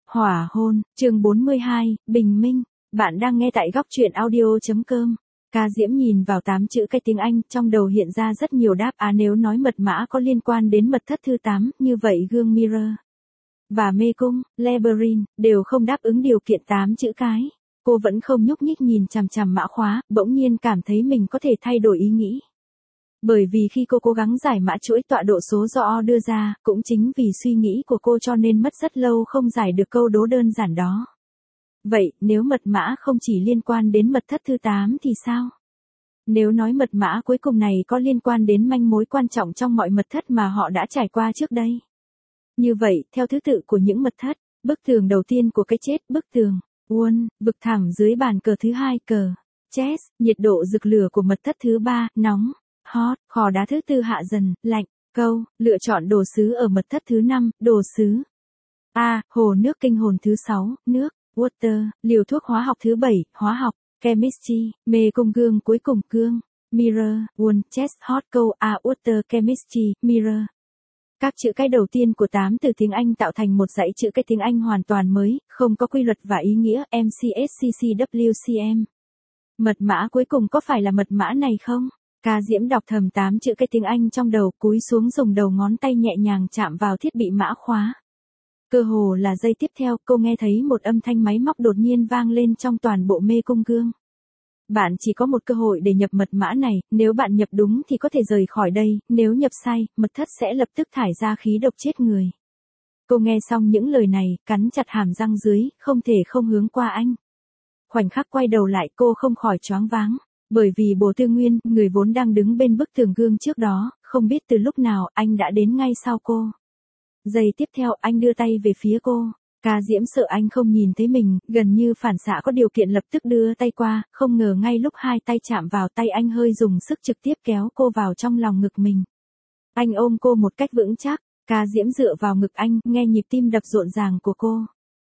Hỏa hôn, chương 42, Bình minh. Bạn đang nghe tại góc truyện audio.com. Ca Diễm nhìn vào 8 chữ cái tiếng Anh, trong đầu hiện ra rất nhiều đáp án nếu nói mật mã có liên quan đến mật thất thứ 8, như vậy gương Mirror và mê cung, Labyrinth, đều không đáp ứng điều kiện 8 chữ cái. Cô vẫn không nhúc nhích nhìn chằm chằm mã khóa, bỗng nhiên cảm thấy mình có thể thay đổi ý nghĩ. Bởi vì khi cô cố gắng giải mã chuỗi tọa độ số do O đưa ra, cũng chính vì suy nghĩ của cô cho nên mất rất lâu không giải được câu đố đơn giản đó. Vậy, nếu mật mã không chỉ liên quan đến mật thất thứ 8 thì sao? Nếu nói mật mã cuối cùng này có liên quan đến manh mối quan trọng trong mọi mật thất mà họ đã trải qua trước đây. Như vậy, theo thứ tự của những mật thất, bức tường đầu tiên của cái chết, bức tường, Wall, vực thẳm dưới bàn cờ thứ 2 cờ, Chess, nhiệt độ rực lửa của mật thất thứ 3, nóng, hot, khò đá thứ 4 hạ dần, lạnh, câu, lựa chọn đồ sứ ở mật thất thứ 5, đồ sứ. A, hồ nước kinh hồn thứ 6, nước, water, liều thuốc hóa học thứ 7, hóa học, chemistry, mê cung gương cuối cùng gương, mirror, wall, chess, hot, câu, A, water, chemistry, mirror. Các chữ cái đầu tiên của 8 từ tiếng Anh tạo thành một dãy chữ cái tiếng Anh hoàn toàn mới, không có quy luật và ý nghĩa, MCSCCWCM. Mật mã cuối cùng có phải là mật mã này không? Ca Diễm đọc thầm 8 chữ cái tiếng Anh trong đầu, cúi xuống dùng đầu ngón tay nhẹ nhàng chạm vào thiết bị mã khóa. Cơ hồ là giây tiếp theo, cô nghe thấy một âm thanh máy móc đột nhiên vang lên trong toàn bộ mê cung gương. Bạn chỉ có một cơ hội để nhập mật mã này, nếu bạn nhập đúng thì có thể rời khỏi đây, nếu nhập sai, mật thất sẽ lập tức thải ra khí độc chết người. Cô nghe xong những lời này, cắn chặt hàm răng dưới, không thể không hướng qua anh. Khoảnh khắc quay đầu lại cô không khỏi choáng váng. Bởi vì Bồ Tư Nguyên, người vốn đang đứng bên bức tường gương trước đó, không biết từ lúc nào anh đã đến ngay sau cô. Giây tiếp theo anh đưa tay về phía cô. Ca Diễm sợ anh không nhìn thấy mình, gần như phản xạ có điều kiện lập tức đưa tay qua, không ngờ ngay lúc hai tay chạm vào tay anh hơi dùng sức trực tiếp kéo cô vào trong lòng ngực mình. Anh ôm cô một cách vững chắc, Ca Diễm dựa vào ngực anh, nghe nhịp tim đập rộn ràng của cô.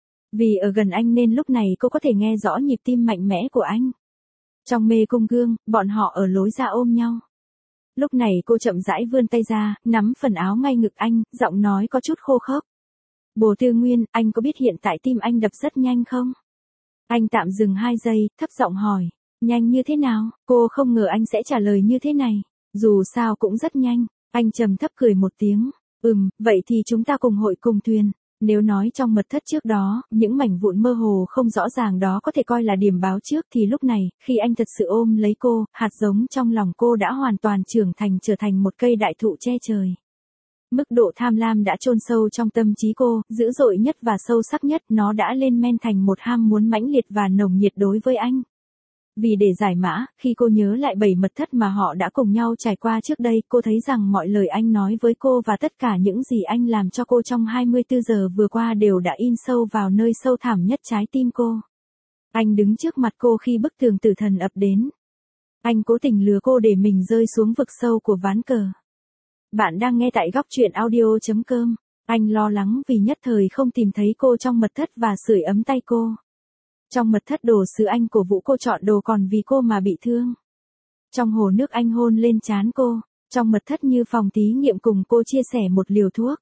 Vì ở gần anh nên lúc này cô có thể nghe rõ nhịp tim mạnh mẽ của anh. Trong mê cung gương, bọn họ ở lối ra ôm nhau. Lúc này cô chậm rãi vươn tay ra, nắm phần áo ngay ngực anh, giọng nói có chút khô khốc. Bồ Tư Nguyên, anh có biết hiện tại tim anh đập rất nhanh không? Anh tạm dừng 2 giây, thấp giọng hỏi. Nhanh như thế nào? Cô không ngờ anh sẽ trả lời như thế này. Dù sao cũng rất nhanh. Anh trầm thấp cười một tiếng. Vậy thì chúng ta cùng hội cùng thuyền. Nếu nói trong mật thất trước đó, những mảnh vụn mơ hồ không rõ ràng đó có thể coi là điểm báo trước thì lúc này, khi anh thật sự ôm lấy cô, hạt giống trong lòng cô đã hoàn toàn trưởng thành trở thành một cây đại thụ che trời. Mức độ tham lam đã chôn sâu trong tâm trí cô, dữ dội nhất và sâu sắc nhất, nó đã lên men thành một ham muốn mãnh liệt và nồng nhiệt đối với anh. Vì để giải mã, khi cô nhớ lại 7 mật thất mà họ đã cùng nhau trải qua trước đây, cô thấy rằng mọi lời anh nói với cô và tất cả những gì anh làm cho cô trong 24 giờ vừa qua đều đã in sâu vào nơi sâu thẳm nhất trái tim cô. Anh đứng trước mặt cô khi bức tường tử thần ập đến. Anh cố tình lừa cô để mình rơi xuống vực sâu của ván cờ. Bạn đang nghe tại góc truyện audio.com. Anh lo lắng vì nhất thời không tìm thấy cô trong mật thất và sưởi ấm tay cô. Trong mật thất đồ sứ anh cổ vũ cô chọn đồ còn vì cô mà bị thương. Trong hồ nước anh hôn lên trán cô. Trong mật thất như phòng thí nghiệm cùng cô chia sẻ một liều thuốc.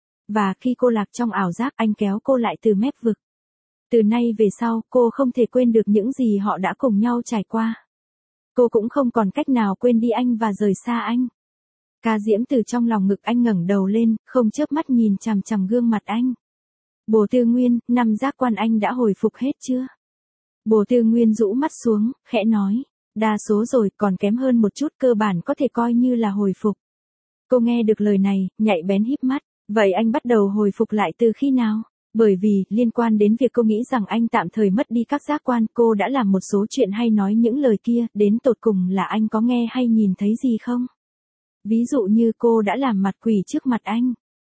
Và khi cô lạc trong ảo giác anh kéo cô lại từ mép vực. Từ nay về sau cô không thể quên được những gì họ đã cùng nhau trải qua. Cô cũng không còn cách nào quên đi anh và rời xa anh. Ca Diễm từ trong lòng ngực anh ngẩng đầu lên, không chớp mắt nhìn chằm chằm gương mặt anh. Bồ Tư Nguyên, 5 giác quan anh đã hồi phục hết chưa? Bồ Tư Nguyên rũ mắt xuống, khẽ nói. Đa số rồi, còn kém hơn một chút, cơ bản có thể coi như là hồi phục. Cô nghe được lời này, nhạy bén híp mắt. Vậy anh bắt đầu hồi phục lại từ khi nào? Bởi vì, liên quan đến việc cô nghĩ rằng anh tạm thời mất đi các giác quan, cô đã làm một số chuyện hay nói những lời kia, đến tột cùng là anh có nghe hay nhìn thấy gì không? Ví dụ như cô đã làm mặt quỷ trước mặt anh.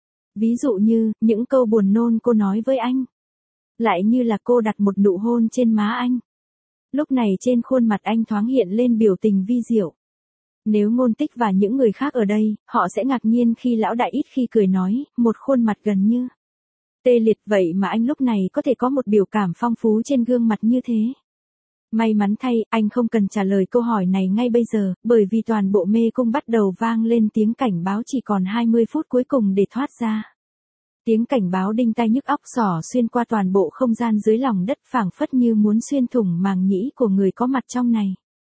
Ví dụ như, những câu buồn nôn cô nói với anh. Lại như là cô đặt một nụ hôn trên má anh. Lúc này trên khuôn mặt anh thoáng hiện lên biểu tình vi diệu. Nếu Ngôn Tích và những người khác ở đây, họ sẽ ngạc nhiên khi lão đại ít khi cười nói, một khuôn mặt gần như tê liệt, vậy mà anh lúc này có thể có một biểu cảm phong phú trên gương mặt như thế. May mắn thay, anh không cần trả lời câu hỏi này ngay bây giờ, bởi vì toàn bộ mê cung bắt đầu vang lên tiếng cảnh báo chỉ còn 20 phút cuối cùng để thoát ra. Tiếng cảnh báo đinh tai nhức óc xỏ xuyên qua toàn bộ không gian dưới lòng đất phảng phất như muốn xuyên thủng màng nhĩ của người có mặt trong này.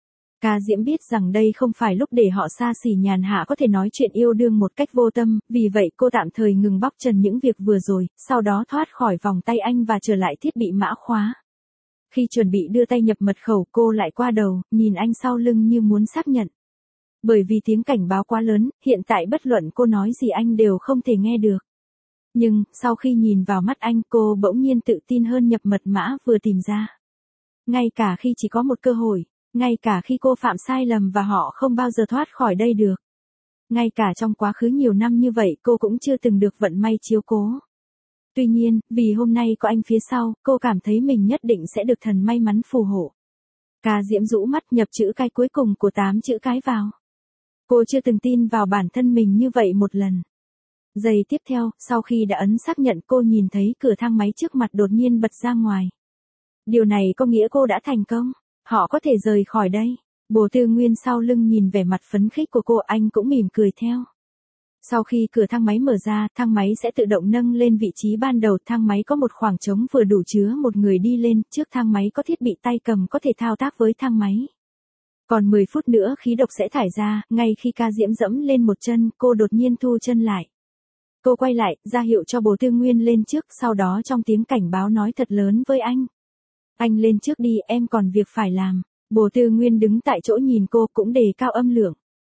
Ca Diễm biết rằng đây không phải lúc để họ xa xỉ nhàn hạ có thể nói chuyện yêu đương một cách vô tâm, vì vậy cô tạm thời ngừng bóc trần những việc vừa rồi, sau đó thoát khỏi vòng tay anh và trở lại thiết bị mã khóa. Khi chuẩn bị đưa tay nhập mật khẩu cô lại qua đầu, nhìn anh sau lưng như muốn xác nhận. Bởi vì tiếng cảnh báo quá lớn, hiện tại bất luận cô nói gì anh đều không thể nghe được. Nhưng, sau khi nhìn vào mắt anh cô bỗng nhiên tự tin hơn nhập mật mã vừa tìm ra. Ngay cả khi chỉ có một cơ hội, ngay cả khi cô phạm sai lầm và họ không bao giờ thoát khỏi đây được. Ngay cả trong quá khứ nhiều năm như vậy cô cũng chưa từng được vận may chiếu cố. Tuy nhiên, vì hôm nay có anh phía sau, cô cảm thấy mình nhất định sẽ được thần may mắn phù hộ. Ca Diễm rũ mắt nhập chữ cái cuối cùng của 8 chữ cái vào. Cô chưa từng tin vào bản thân mình như vậy một lần. Giây tiếp theo, sau khi đã ấn xác nhận cô nhìn thấy cửa thang máy trước mặt đột nhiên bật ra ngoài. Điều này có nghĩa cô đã thành công. Họ có thể rời khỏi đây. Bồ Tư Nguyên sau lưng nhìn vẻ mặt phấn khích của cô anh cũng mỉm cười theo. Sau khi cửa thang máy mở ra, thang máy sẽ tự động nâng lên vị trí ban đầu. Thang máy có một khoảng trống vừa đủ chứa một người đi lên. Trước thang máy có thiết bị tay cầm có thể thao tác với thang máy. Còn 10 phút nữa khí độc sẽ thải ra. Ngay khi Ca Diễm dẫm lên một chân, cô đột nhiên thu chân lại. Cô quay lại, ra hiệu cho Bồ Tư Nguyên lên trước. Sau đó trong tiếng cảnh báo nói thật lớn với anh. Anh lên trước đi, em còn việc phải làm. Bồ Tư Nguyên đứng tại chỗ nhìn cô cũng đề cao âm lượng.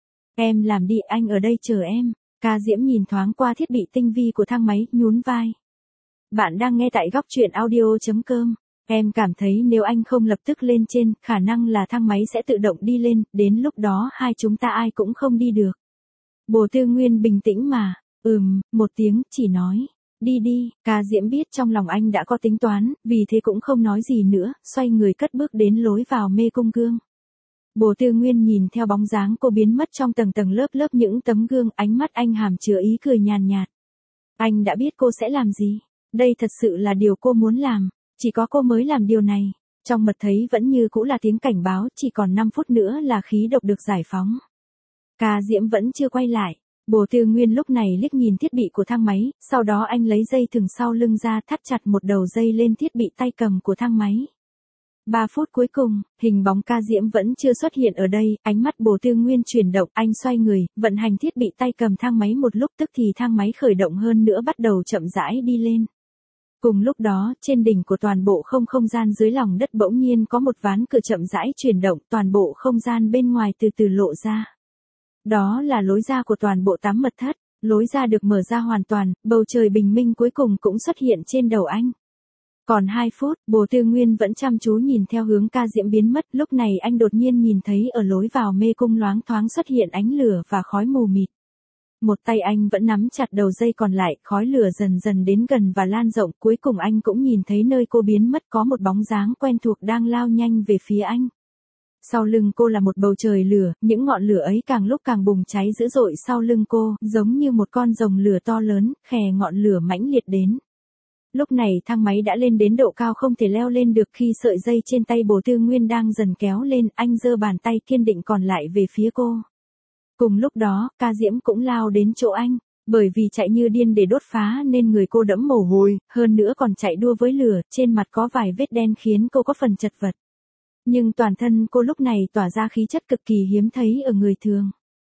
Em làm đi, anh ở đây chờ em. Ca Diễm nhìn thoáng qua thiết bị tinh vi của thang máy, nhún vai. Bạn đang nghe tại góc truyện audio.com. Em cảm thấy nếu anh không lập tức lên trên, khả năng là thang máy sẽ tự động đi lên, đến lúc đó hai chúng ta ai cũng không đi được. Bồ Tư Nguyên bình tĩnh mà, một tiếng, chỉ nói. Đi đi, Ca Diễm biết trong lòng anh đã có tính toán, vì thế cũng không nói gì nữa, xoay người cất bước đến lối vào mê cung gương. Bồ Tư Nguyên nhìn theo bóng dáng cô biến mất trong tầng tầng lớp lớp những tấm gương, ánh mắt anh hàm chứa ý cười nhàn nhạt. Anh đã biết cô sẽ làm gì. Đây thật sự là điều cô muốn làm, chỉ có cô mới làm điều này. Trong mật thấy vẫn như cũ là tiếng cảnh báo, chỉ còn 5 phút nữa là khí độc được giải phóng. Ca Diễm vẫn chưa quay lại. Bồ Tư Nguyên lúc này liếc nhìn thiết bị của thang máy, sau đó anh lấy dây thừng sau lưng ra thắt chặt một đầu dây lên thiết bị tay cầm của thang máy. 3 phút cuối cùng, hình bóng Ca Diễm vẫn chưa xuất hiện ở đây, ánh mắt Bồ Tư Nguyên chuyển động, anh xoay người, vận hành thiết bị tay cầm thang máy một lúc tức thì thang máy khởi động hơn nữa bắt đầu chậm rãi đi lên. Cùng lúc đó, trên đỉnh của toàn bộ không gian dưới lòng đất bỗng nhiên có một ván cửa chậm rãi chuyển động, toàn bộ không gian bên ngoài từ từ lộ ra. Đó là lối ra của toàn bộ 8 mật thất, lối ra được mở ra hoàn toàn, bầu trời bình minh cuối cùng cũng xuất hiện trên đầu anh. Còn 2 phút, Bồ Tư Nguyên vẫn chăm chú nhìn theo hướng Ca Diễm biến mất, lúc này anh đột nhiên nhìn thấy ở lối vào mê cung loáng thoáng xuất hiện ánh lửa và khói mù mịt. Một tay anh vẫn nắm chặt đầu dây còn lại, khói lửa dần dần đến gần và lan rộng, cuối cùng anh cũng nhìn thấy nơi cô biến mất có một bóng dáng quen thuộc đang lao nhanh về phía anh. Sau lưng cô là một bầu trời lửa, những ngọn lửa ấy càng lúc càng bùng cháy dữ dội sau lưng cô, giống như một con rồng lửa to lớn, khè ngọn lửa mãnh liệt đến. Lúc này thang máy đã lên đến độ cao không thể leo lên được, khi sợi dây trên tay Bồ Tư Nguyên đang dần kéo lên, anh giơ bàn tay kiên định còn lại về phía cô. Cùng lúc đó, Ca Diễm cũng lao đến chỗ anh, bởi vì chạy như điên để đốt phá nên người cô đẫm mồ hôi, hơn nữa còn chạy đua với lửa, trên mặt có vài vết đen khiến cô có phần chật vật. Nhưng toàn thân cô lúc này tỏa ra khí chất cực kỳ hiếm thấy ở người thường.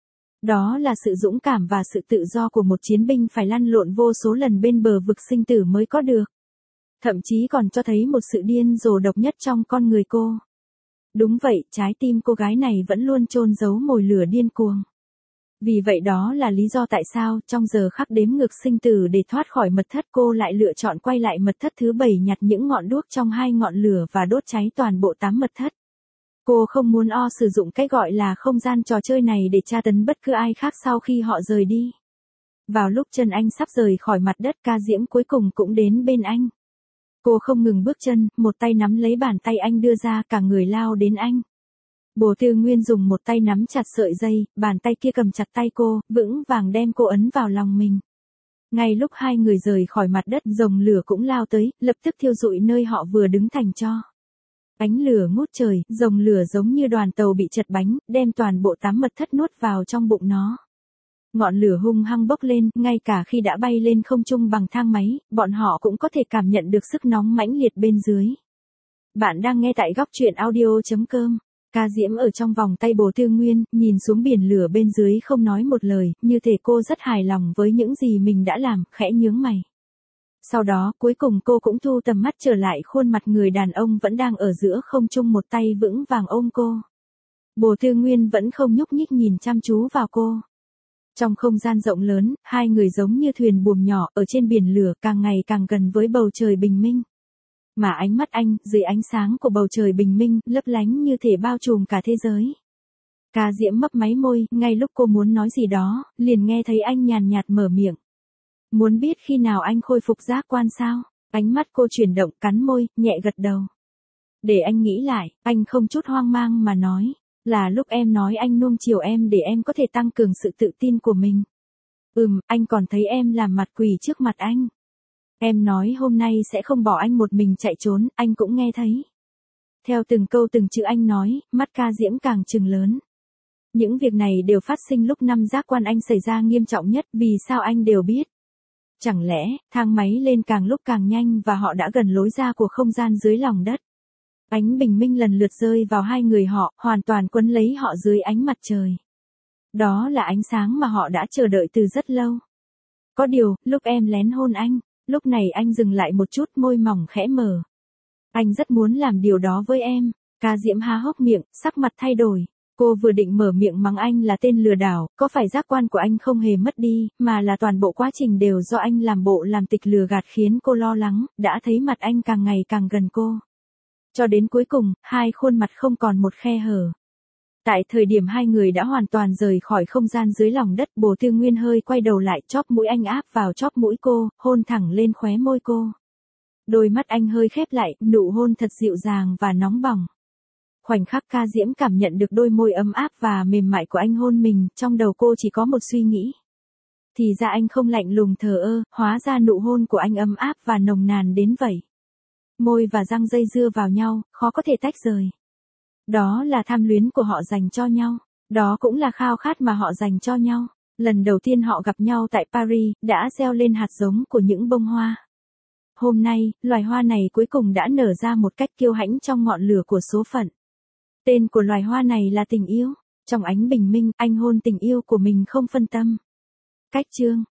Đó là sự dũng cảm và sự tự do của một chiến binh phải lăn lộn vô số lần bên bờ vực sinh tử mới có được. Thậm chí còn cho thấy một sự điên rồ độc nhất trong con người cô. Đúng vậy, trái tim cô gái này vẫn luôn chôn giấu mồi lửa điên cuồng. Vì vậy đó là lý do tại sao trong giờ khắc đếm ngược sinh tử để thoát khỏi mật thất cô lại lựa chọn quay lại mật thất thứ 7 nhặt những ngọn đuốc trong 2 ngọn lửa và đốt cháy toàn bộ 8 mật thất. Cô không muốn sử dụng cái gọi là không gian trò chơi này để tra tấn bất cứ ai khác sau khi họ rời đi. Vào lúc chân anh sắp rời khỏi mặt đất, Ca Diễm cuối cùng cũng đến bên anh. Cô không ngừng bước chân, một tay nắm lấy bàn tay anh đưa ra, cả người lao đến anh. Bồ Tư Nguyên dùng một tay nắm chặt sợi dây, bàn tay kia cầm chặt tay cô, vững vàng đem cô ấn vào lòng mình. Ngay lúc hai người rời khỏi mặt đất, rồng lửa cũng lao tới, lập tức thiêu rụi nơi họ vừa đứng thành tro. Ánh lửa ngút trời, rồng lửa giống như đoàn tàu bị chật bánh, đem toàn bộ 8 mật thất nuốt vào trong bụng nó. Ngọn lửa hung hăng bốc lên, ngay cả khi đã bay lên không trung bằng thang máy, bọn họ cũng có thể cảm nhận được sức nóng mãnh liệt bên dưới. Bạn đang nghe tại góc truyện audio.com. Ca Diễm ở trong vòng tay Bồ Tư Nguyên, nhìn xuống biển lửa bên dưới không nói một lời, như thể cô rất hài lòng với những gì mình đã làm, khẽ nhướng mày. Sau đó, cuối cùng cô cũng thu tầm mắt trở lại khuôn mặt người đàn ông vẫn đang ở giữa không trung, một tay vững vàng ôm cô. Bồ Tư Nguyên vẫn không nhúc nhích nhìn chăm chú vào cô. Trong không gian rộng lớn, hai người giống như thuyền buồm nhỏ ở trên biển lửa, càng ngày càng gần với bầu trời bình minh. Mà ánh mắt anh, dưới ánh sáng của bầu trời bình minh, lấp lánh như thể bao trùm cả thế giới. Ca Diễm mấp máy môi, ngay lúc cô muốn nói gì đó, liền nghe thấy anh nhàn nhạt mở miệng. Muốn biết khi nào anh khôi phục giác quan sao? Ánh mắt cô chuyển động, cắn môi, nhẹ gật đầu. Để anh nghĩ lại, anh không chút hoang mang mà nói. Là lúc em nói anh nuông chiều em để em có thể tăng cường sự tự tin của mình. Anh còn thấy em làm mặt quỷ trước mặt anh. Em nói hôm nay sẽ không bỏ anh một mình chạy trốn, anh cũng nghe thấy. Theo từng câu từng chữ anh nói, mắt Ca Diễm càng trừng lớn. Những việc này đều phát sinh lúc năm giác quan anh xảy ra nghiêm trọng nhất, vì sao anh đều biết? Chẳng lẽ, thang máy lên càng lúc càng nhanh và họ đã gần lối ra của không gian dưới lòng đất? Ánh bình minh lần lượt rơi vào hai người họ, hoàn toàn quấn lấy họ dưới ánh mặt trời. Đó là ánh sáng mà họ đã chờ đợi từ rất lâu. Có điều, lúc em lén hôn anh, lúc này anh dừng lại một chút, môi mỏng khẽ mở. Anh rất muốn làm điều đó với em. Ca Diễm há hốc miệng, sắc mặt thay đổi. Cô vừa định mở miệng mắng anh là tên lừa đảo, có phải giác quan của anh không hề mất đi, mà là toàn bộ quá trình đều do anh làm bộ làm tịch lừa gạt khiến cô lo lắng, đã thấy mặt anh càng ngày càng gần cô. Cho đến cuối cùng, hai khuôn mặt không còn một khe hở. Tại thời điểm hai người đã hoàn toàn rời khỏi không gian dưới lòng đất, Bồ Tư Nguyên hơi quay đầu lại, chóp mũi anh áp vào chóp mũi cô, hôn thẳng lên khóe môi cô. Đôi mắt anh hơi khép lại, nụ hôn thật dịu dàng và nóng bỏng. Khoảnh khắc Ca Diễm cảm nhận được đôi môi ấm áp và mềm mại của anh hôn mình, trong đầu cô chỉ có một suy nghĩ. Thì ra anh không lạnh lùng thờ ơ, hóa ra nụ hôn của anh ấm áp và nồng nàn đến vậy. Môi và răng dây dưa vào nhau, khó có thể tách rời. Đó là tham luyến của họ dành cho nhau. Đó cũng là khao khát mà họ dành cho nhau. Lần đầu tiên họ gặp nhau tại Paris, đã gieo lên hạt giống của những bông hoa. Hôm nay, loài hoa này cuối cùng đã nở ra một cách kiêu hãnh trong ngọn lửa của số phận. Tên của loài hoa này là tình yêu. Trong ánh bình minh, anh hôn tình yêu của mình không phân tâm. Cách chương